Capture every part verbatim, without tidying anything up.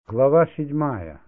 Глава седьмая.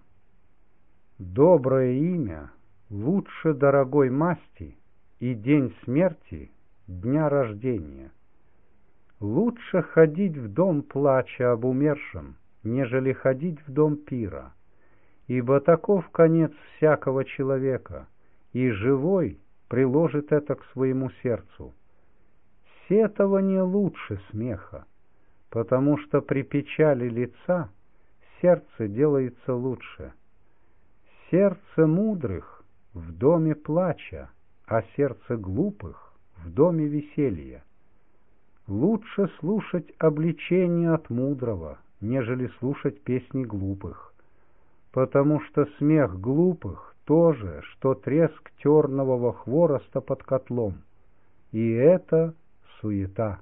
Доброе имя лучше дорогой масти, и день смерти дня рождения. Лучше ходить в дом плача об умершем, нежели ходить в дом пира, ибо таков конец всякого человека, и живой приложит это к своему сердцу. Сетование лучше смеха, потому что при печали лица сердце делается лучше. Сердце мудрых в доме плача, а сердце глупых в доме веселья. Лучше слушать обличение от мудрого, нежели слушать песни глупых, потому что смех глупых то же, что треск тернового хвороста под котлом, и это суета.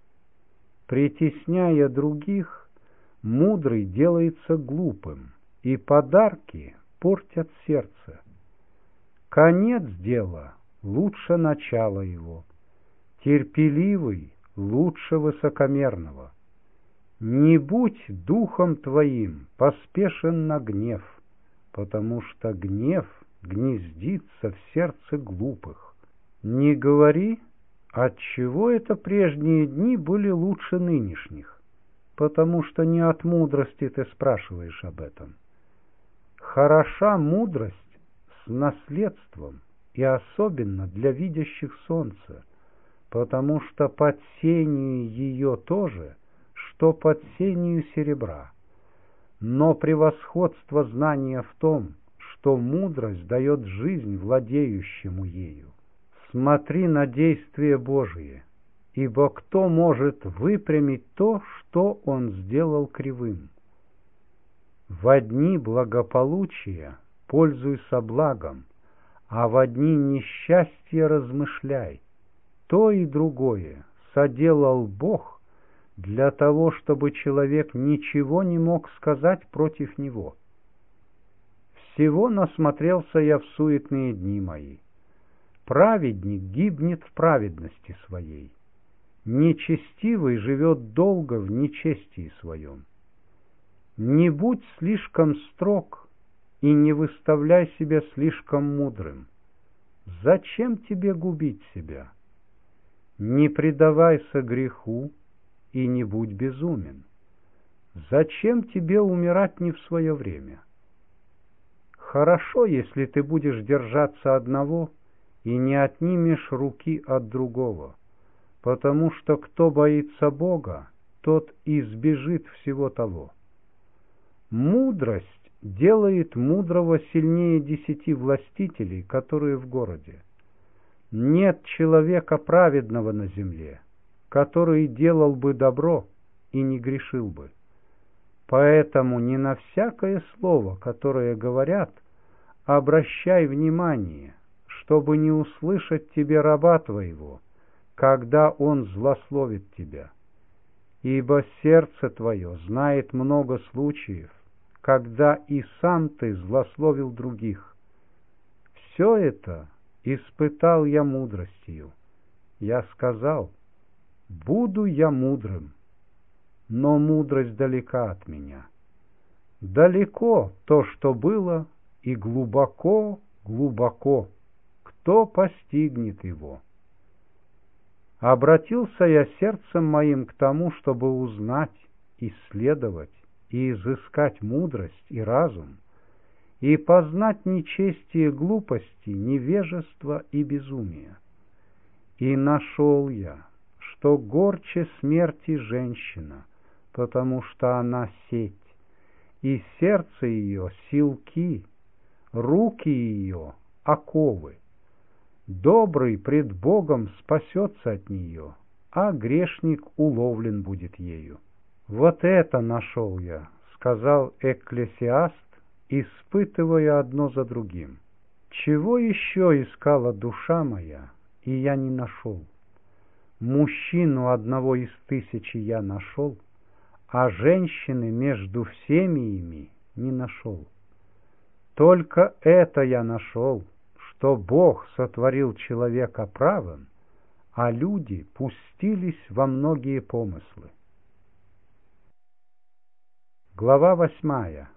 Притесняя других, мудрый делается глупым, и подарки портят сердце. Конец дела лучше начала его, терпеливый лучше высокомерного. Не будь духом твоим поспешен на гнев, потому что гнев гнездится в сердце глупых. Не говори, отчего это прежние дни были лучше нынешних, потому что не от мудрости ты спрашиваешь об этом. Хороша мудрость с наследством, и особенно для видящих солнце, потому что под сенью ее то же, что под сенью серебра. Но превосходство знания в том, что мудрость дает жизнь владеющему ею. Смотри на действие Божие, ибо кто может выпрямить то, что он сделал кривым? Во дни благополучия пользуйся благом, а во дни несчастья размышляй. То и другое соделал Бог для того, чтобы человек ничего не мог сказать против него. Всего насмотрелся я в суетные дни мои. Праведник гибнет в праведности своей. Нечестивый живет долго в нечестии своем. Не будь слишком строг и не выставляй себя слишком мудрым. Зачем тебе губить себя? Не предавайся греху и не будь безумен. Зачем тебе умирать не в свое время? Хорошо, если ты будешь держаться одного и не отнимешь руки от другого, потому что кто боится Бога, тот избежит всего того. Мудрость делает мудрого сильнее десяти властителей, которые в городе. Нет человека праведного на земле, который делал бы добро и не грешил бы. Поэтому не на всякое слово, которое говорят, обращай внимание, чтобы не услышать тебе раба твоего, когда он злословит тебя. Ибо сердце твое знает много случаев, когда и сам ты злословил других. Все это испытал я мудростью. Я сказал, буду я мудрым, но мудрость далека от меня. Далеко то, что было, и глубоко, глубоко, кто постигнет его? Обратился я сердцем моим к тому, чтобы узнать, исследовать и изыскать мудрость и разум, и познать нечестие глупости, невежество и безумие. И нашел я, что горче смерти женщина, потому что она сеть, и сердце ее силки, руки ее оковы. Добрый пред Богом спасется от нее, а грешник уловлен будет ею. Вот это нашел я, сказал Экклесиаст, испытывая одно за другим. Чего еще искала душа моя, и я не нашел? Мужчину одного из тысячи я нашел, а женщины между всеми ими не нашел. Только это я нашел, что Бог сотворил человека правым, а люди пустились во многие помыслы. Глава восьмая.